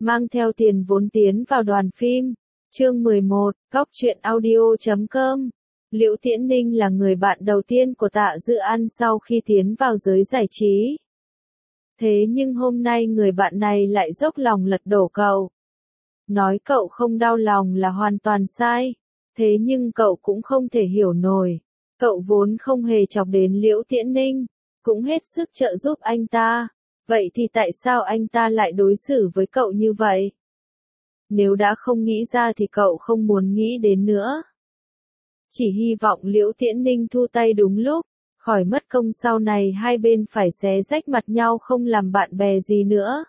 mang theo tiền vốn tiến vào đoàn phim. Chương 11, Góc truyện audio.com. Liễu Tiễn Ninh là người bạn đầu tiên của Tạ Dự An sau khi tiến vào giới giải trí. Thế nhưng hôm nay người bạn này lại dốc lòng lật đổ cậu. Nói cậu không đau lòng là hoàn toàn sai. Thế nhưng cậu cũng không thể hiểu nổi. Cậu vốn không hề chọc đến Liễu Tiễn Ninh, cũng hết sức trợ giúp anh ta. Vậy thì tại sao anh ta lại đối xử với cậu như vậy? Nếu đã không nghĩ ra thì cậu không muốn nghĩ đến nữa. Chỉ hy vọng Liễu Tiễn Ninh thu tay đúng lúc, khỏi mất công sau này hai bên phải xé rách mặt nhau không làm bạn bè gì nữa.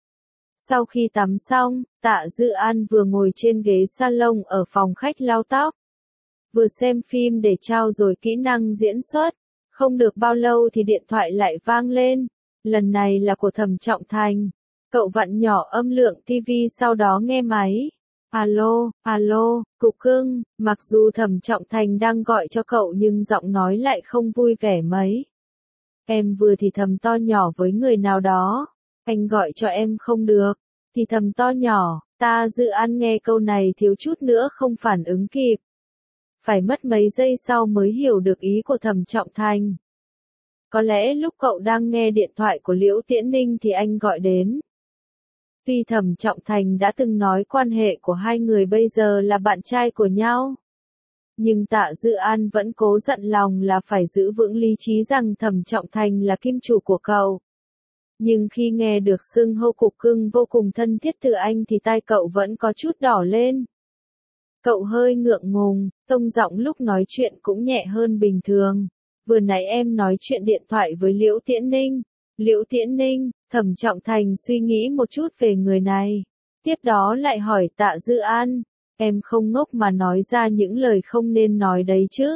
Sau khi tắm xong, Tạ Dự An vừa ngồi trên ghế salon ở phòng khách lau tóc. Vừa xem phim để trau dồi kỹ năng diễn xuất. Không được bao lâu thì điện thoại lại vang lên. Lần này là của Thẩm Trọng Thành. Cậu vặn nhỏ âm lượng TV sau đó nghe máy. Alo, alo, Cục Cưng. Mặc dù Thẩm Trọng Thành đang gọi cho cậu nhưng giọng nói lại không vui vẻ mấy. Em vừa thì thầm to nhỏ với người nào đó. Anh gọi cho em không được. Thì thầm to nhỏ. Tạ Dự An nghe câu này thiếu chút nữa không phản ứng kịp. Phải mất mấy giây sau mới hiểu được ý của Thẩm Trọng Thành. Có lẽ lúc cậu đang nghe điện thoại của Liễu Tiễn Ninh thì anh gọi đến. Tuy Thẩm Trọng Thành đã từng nói quan hệ của hai người bây giờ là bạn trai của nhau. Nhưng Tạ Dự An vẫn cố dặn lòng là phải giữ vững lý trí rằng Thẩm Trọng Thành là kim chủ của cậu. Nhưng khi nghe được xưng hô Cục Cưng vô cùng thân thiết từ anh thì tai cậu vẫn có chút đỏ lên. Cậu hơi ngượng ngùng, tông giọng lúc nói chuyện cũng nhẹ hơn bình thường. Vừa nãy em nói chuyện điện thoại với Liễu Tiễn Ninh. Liễu Tiễn Ninh, Thẩm Trọng Thành suy nghĩ một chút về người này. Tiếp đó lại hỏi Tạ Dự An, em không ngốc mà nói ra những lời không nên nói đấy chứ.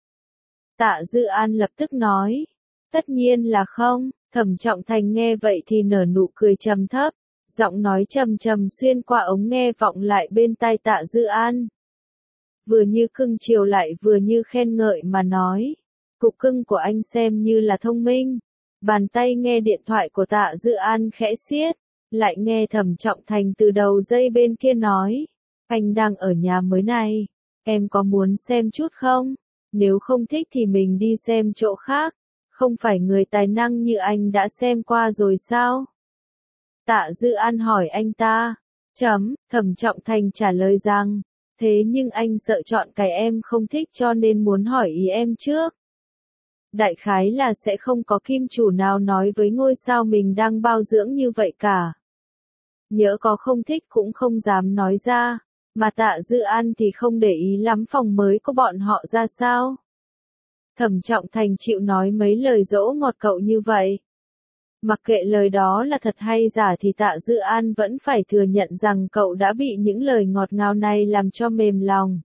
Tạ Dự An lập tức nói, tất nhiên là không. Thẩm Trọng Thành nghe vậy thì nở nụ cười trầm thấp, giọng nói trầm trầm xuyên qua ống nghe vọng lại bên tai Tạ Dự An. Vừa như cưng chiều lại vừa như khen ngợi mà nói. Cục Cưng của anh xem như là thông minh. Bàn tay nghe điện thoại của Tạ Dự An khẽ siết. Lại nghe Thẩm Trọng Thành từ đầu dây bên kia nói. Anh đang ở nhà mới này. Em có muốn xem chút không? Nếu không thích thì mình đi xem chỗ khác. Không phải người tài năng như anh đã xem qua rồi sao? Tạ Dự An hỏi anh ta. Thẩm Trọng Thành trả lời rằng. Thế nhưng anh sợ chọn cái em không thích cho nên muốn hỏi ý em trước. Đại khái là sẽ không có kim chủ nào nói với ngôi sao mình đang bao dưỡng như vậy cả. Nhỡ có không thích cũng không dám nói ra, mà Tạ Dự An thì không để ý lắm phòng mới của bọn họ ra sao. Thẩm Trọng Thành chịu nói mấy lời dỗ ngọt cậu như vậy. Mặc kệ lời đó là thật hay giả thì Tạ Dự An vẫn phải thừa nhận rằng cậu đã bị những lời ngọt ngào này làm cho mềm lòng.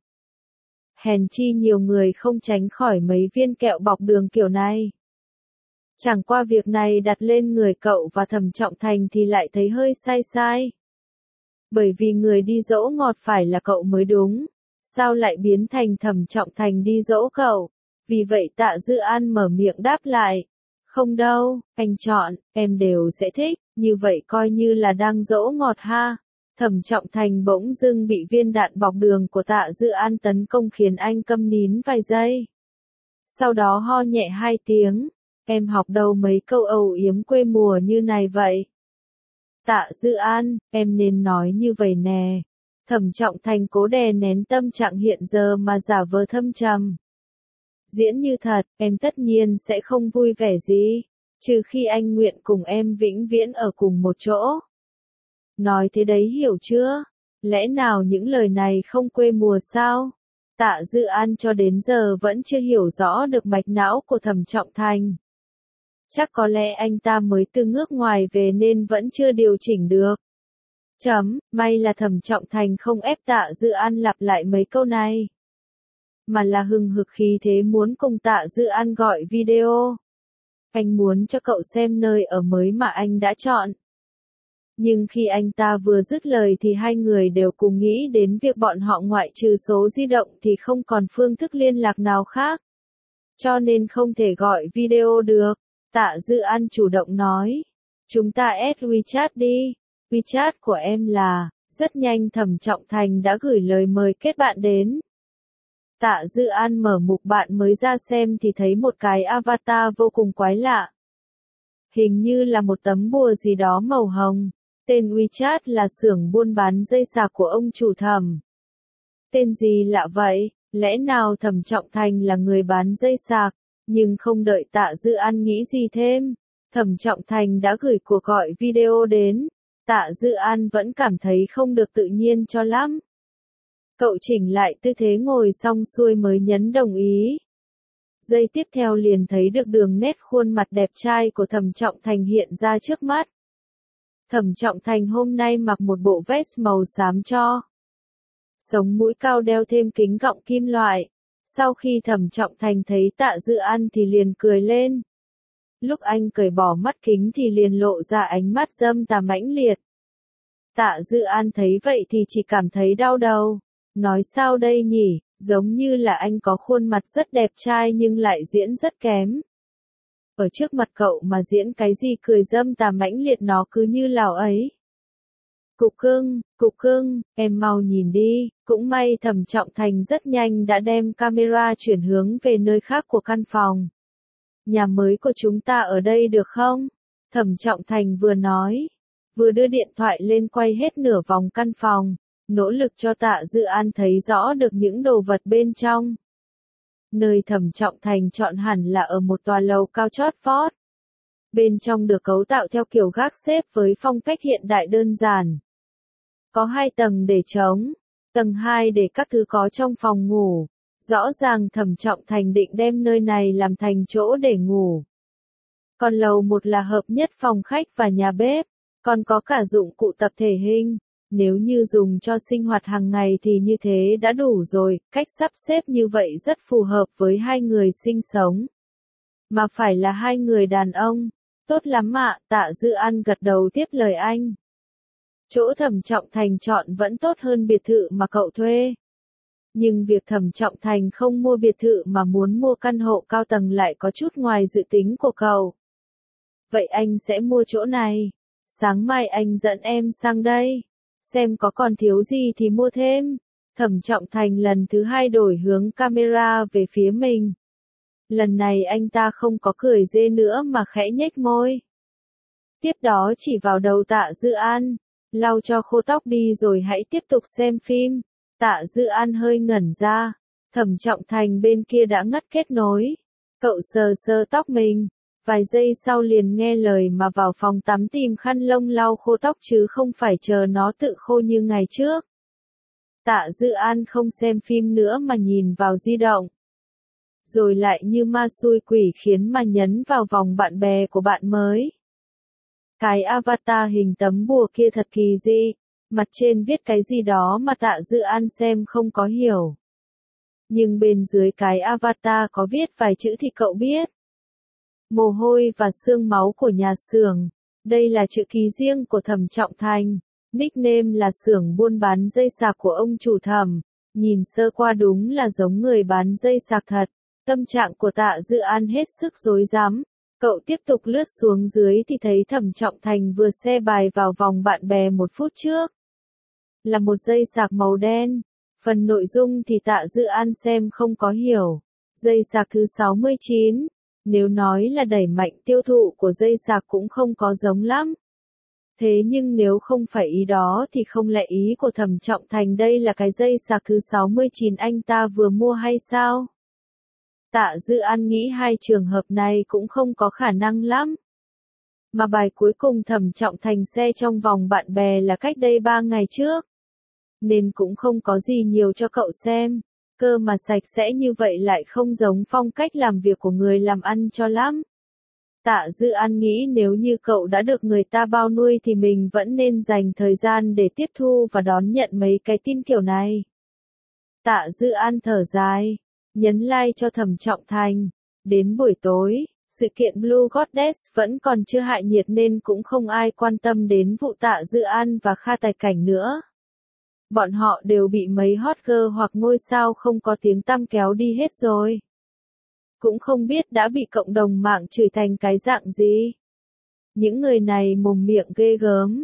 Hèn chi nhiều người không tránh khỏi mấy viên kẹo bọc đường kiểu này. Chẳng qua việc này đặt lên người cậu và Thẩm Trọng Thành thì lại thấy hơi sai sai. Bởi vì người đi dỗ ngọt phải là cậu mới đúng. Sao lại biến thành Thẩm Trọng Thành đi dỗ cậu? Vì vậy Tạ Dự An mở miệng đáp lại. Không đâu, anh chọn, em đều sẽ thích, như vậy coi như là đang dỗ ngọt ha. Thẩm Trọng Thành bỗng dưng bị viên đạn bọc đường của Tạ Dự An tấn công khiến anh câm nín vài giây. Sau đó ho nhẹ 2 tiếng, em học đâu mấy câu âu yếm quê mùa như này vậy? Tạ Dự An, em nên nói như vậy nè. Thẩm Trọng Thành cố đè nén tâm trạng hiện giờ mà giả vờ thâm trầm. Diễn như thật, em tất nhiên sẽ không vui vẻ gì, trừ khi anh nguyện cùng em vĩnh viễn ở cùng một chỗ. Nói thế đấy hiểu chưa? Lẽ nào những lời này không quê mùa sao? Tạ Dự An cho đến giờ vẫn chưa hiểu rõ được mạch não của Thẩm Trọng Thành. Chắc có lẽ anh ta mới từ nước ngoài về nên vẫn chưa điều chỉnh được. May là Thẩm Trọng Thành không ép Tạ Dự An lặp lại mấy câu này. Mà là hừng hực khí thế muốn cùng Tạ Dự An gọi video. Anh muốn cho cậu xem nơi ở mới mà anh đã chọn. Nhưng khi anh ta vừa dứt lời thì hai người đều cùng nghĩ đến việc bọn họ ngoại trừ số di động thì không còn phương thức liên lạc nào khác. Cho nên không thể gọi video được. Tạ Dự An chủ động nói. Chúng ta add WeChat đi. WeChat của em là, rất nhanh Thẩm Trọng Thành đã gửi lời mời kết bạn đến. Tạ Dư An mở mục bạn mới ra xem thì thấy một cái avatar vô cùng quái lạ. Hình như là một tấm bùa gì đó màu hồng. Tên WeChat là xưởng buôn bán dây sạc của ông chủ Thẩm. Tên gì lạ vậy? Lẽ nào Thẩm Trọng Thành là người bán dây sạc? Nhưng không đợi Tạ Dư An nghĩ gì thêm, Thẩm Trọng Thành đã gửi cuộc gọi video đến. Tạ Dư An vẫn cảm thấy không được tự nhiên cho lắm. Cậu chỉnh lại tư thế ngồi xong xuôi mới nhấn đồng ý. Giây tiếp theo liền thấy được đường nét khuôn mặt đẹp trai của Thẩm Trọng Thành hiện ra trước mắt. Thẩm Trọng Thành hôm nay mặc một bộ vest màu xám cho. Sống mũi cao đeo thêm kính gọng kim loại. Sau khi Thẩm Trọng Thành thấy Tạ Dư An thì liền cười lên. Lúc anh cởi bỏ mắt kính thì liền lộ ra ánh mắt dâm tà mãnh liệt. Tạ Dư An thấy vậy thì chỉ cảm thấy đau đầu. Nói sao đây nhỉ, giống như là anh có khuôn mặt rất đẹp trai nhưng lại diễn rất kém. Ở trước mặt cậu mà diễn cái gì cười dâm tà mãnh liệt nó cứ như lào ấy. Cục cưng, em mau nhìn đi, cũng may Thẩm Trọng Thành rất nhanh đã đem camera chuyển hướng về nơi khác của căn phòng. Nhà mới của chúng ta ở đây được không? Thẩm Trọng Thành vừa nói, vừa đưa điện thoại lên quay hết nửa vòng căn phòng, nỗ lực cho Tạ Dư An thấy rõ được những đồ vật bên trong. Nơi Thẩm Trọng Thành chọn hẳn là ở một tòa lầu cao chót vót. Bên trong được cấu tạo theo kiểu gác xếp với phong cách hiện đại đơn giản. Có 2 tầng để trống, tầng 2 để các thứ có trong phòng ngủ. Rõ ràng Thẩm Trọng Thành định đem nơi này làm thành chỗ để ngủ. Còn lầu 1 là hợp nhất phòng khách và nhà bếp, còn có cả dụng cụ tập thể hình. Nếu như dùng cho sinh hoạt hàng ngày thì như thế đã đủ rồi, cách sắp xếp như vậy rất phù hợp với 2 người sinh sống. Mà phải là 2 người đàn ông. Tốt lắm ạ, Tạ Dư An gật đầu tiếp lời anh. Chỗ Thẩm Trọng Thành chọn vẫn tốt hơn biệt thự mà cậu thuê. Nhưng việc Thẩm Trọng Thành không mua biệt thự mà muốn mua căn hộ cao tầng lại có chút ngoài dự tính của cậu. Vậy anh sẽ mua chỗ này. Sáng mai anh dẫn em sang đây. Xem có còn thiếu gì thì mua thêm. Thẩm Trọng Thành lần thứ 2 đổi hướng camera về phía mình. Lần này anh ta không có cười dê nữa mà khẽ nhếch môi. Tiếp đó chỉ vào đầu Tạ Dư An. Lau cho khô tóc đi rồi hãy tiếp tục xem phim. Tạ Dư An hơi ngẩn ra. Thẩm Trọng Thành bên kia đã ngắt kết nối. Cậu sờ sờ tóc mình. Vài giây sau liền nghe lời mà vào phòng tắm tìm khăn lông lau khô tóc chứ không phải chờ nó tự khô như ngày trước. Tạ Dư An không xem phim nữa mà nhìn vào di động. Rồi lại như ma xui quỷ khiến mà nhấn vào vòng bạn bè của bạn mới. Cái avatar hình tấm bùa kia thật kỳ dị, mặt trên viết cái gì đó mà Tạ Dư An xem không có hiểu. Nhưng bên dưới cái avatar có viết vài chữ thì cậu biết. Mồ hôi và xương máu của nhà xưởng. Đây là chữ ký riêng của Thẩm Trọng Thành. Nickname là xưởng buôn bán dây sạc của ông chủ Thẩm. Nhìn sơ qua đúng là giống người bán dây sạc thật. Tâm trạng của Tạ Dư An hết sức rối rắm. Cậu tiếp tục lướt xuống dưới thì thấy Thẩm Trọng Thành vừa share bài vào vòng bạn bè 1 phút trước. Là một dây sạc màu đen. Phần nội dung thì Tạ Dư An xem không có hiểu. Dây sạc thứ 69. Nếu nói là đẩy mạnh tiêu thụ của dây sạc cũng không có giống lắm. Thế nhưng nếu không phải ý đó thì không lẽ ý của Thẩm Trọng Thành đây là cái dây sạc thứ 69 anh ta vừa mua hay sao? Tạ Dư An nghĩ 2 trường hợp này cũng không có khả năng lắm. Mà bài cuối cùng Thẩm Trọng Thành share trong vòng bạn bè là cách đây 3 ngày trước. Nên cũng không có gì nhiều cho cậu xem. Cơ mà sạch sẽ như vậy lại không giống phong cách làm việc của người làm ăn cho lắm. Tạ Dư An nghĩ nếu như cậu đã được người ta bao nuôi thì mình vẫn nên dành thời gian để tiếp thu và đón nhận mấy cái tin kiểu này. Tạ Dư An thở dài, nhấn like cho Thẩm Trọng Thành. Đến buổi tối, sự kiện Blue Goddess vẫn còn chưa hạ nhiệt nên cũng không ai quan tâm đến vụ Tạ Dư An và Kha Tài Cảnh nữa. Bọn họ đều bị mấy hot girl hoặc ngôi sao không có tiếng tăm kéo đi hết rồi. Cũng không biết đã bị cộng đồng mạng chửi thành cái dạng gì. Những người này mồm miệng ghê gớm.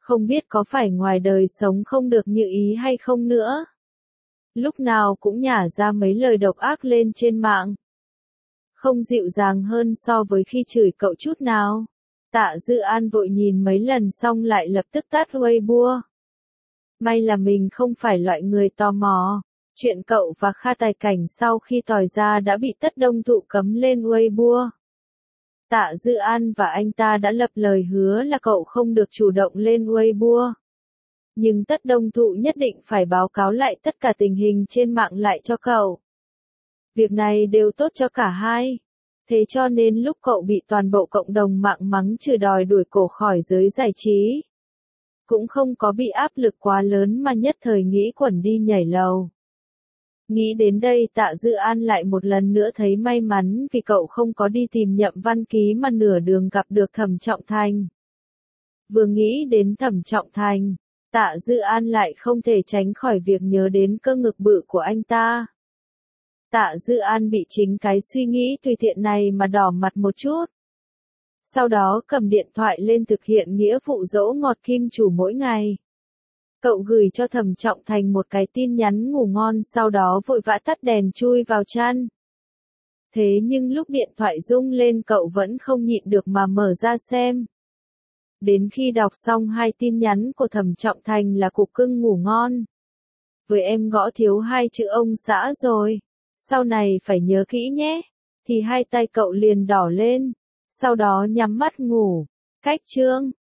Không biết có phải ngoài đời sống không được như ý hay không nữa. Lúc nào cũng nhả ra mấy lời độc ác lên trên mạng. Không dịu dàng hơn so với khi chửi cậu chút nào. Tạ Dư An vội nhìn mấy lần xong lại lập tức tắt Weibo. May là mình không phải loại người tò mò. Chuyện cậu và Kha Tài Cảnh sau khi tỏi ra đã bị Tất Đông Thụ cấm lên Weibo. Tạ Dư An và anh ta đã lập lời hứa là cậu không được chủ động lên Weibo. Nhưng Tất Đông Thụ nhất định phải báo cáo lại tất cả tình hình trên mạng lại cho cậu. Việc này đều tốt cho cả hai. Thế cho nên lúc cậu bị toàn bộ cộng đồng mạng mắng chửi đòi đuổi cổ khỏi giới giải trí, cũng không có bị áp lực quá lớn mà nhất thời nghĩ quẩn đi nhảy lầu. Nghĩ đến đây Tạ Dư An lại một lần nữa thấy may mắn vì cậu không có đi tìm Nhậm Văn Ký mà nửa đường gặp được Thẩm Trọng Thành. Vừa nghĩ đến Thẩm Trọng Thành, Tạ Dư An lại không thể tránh khỏi việc nhớ đến cơ ngực bự của anh ta. Tạ Dư An bị chính cái suy nghĩ tùy tiện này mà đỏ mặt một chút. Sau đó cầm điện thoại lên thực hiện nghĩa vụ dỗ ngọt kim chủ mỗi ngày. Cậu gửi cho Thẩm Trọng Thành một cái tin nhắn ngủ ngon sau đó vội vã tắt đèn chui vào chăn. Thế nhưng lúc điện thoại rung lên cậu vẫn không nhịn được mà mở ra xem. Đến khi đọc xong hai tin nhắn của Thẩm Trọng Thành là cục cưng ngủ ngon. Với em gõ thiếu hai chữ ông xã rồi. Sau này phải nhớ kỹ nhé. Thì hai tay cậu liền đỏ lên. Sau đó nhắm mắt ngủ. Cách chương.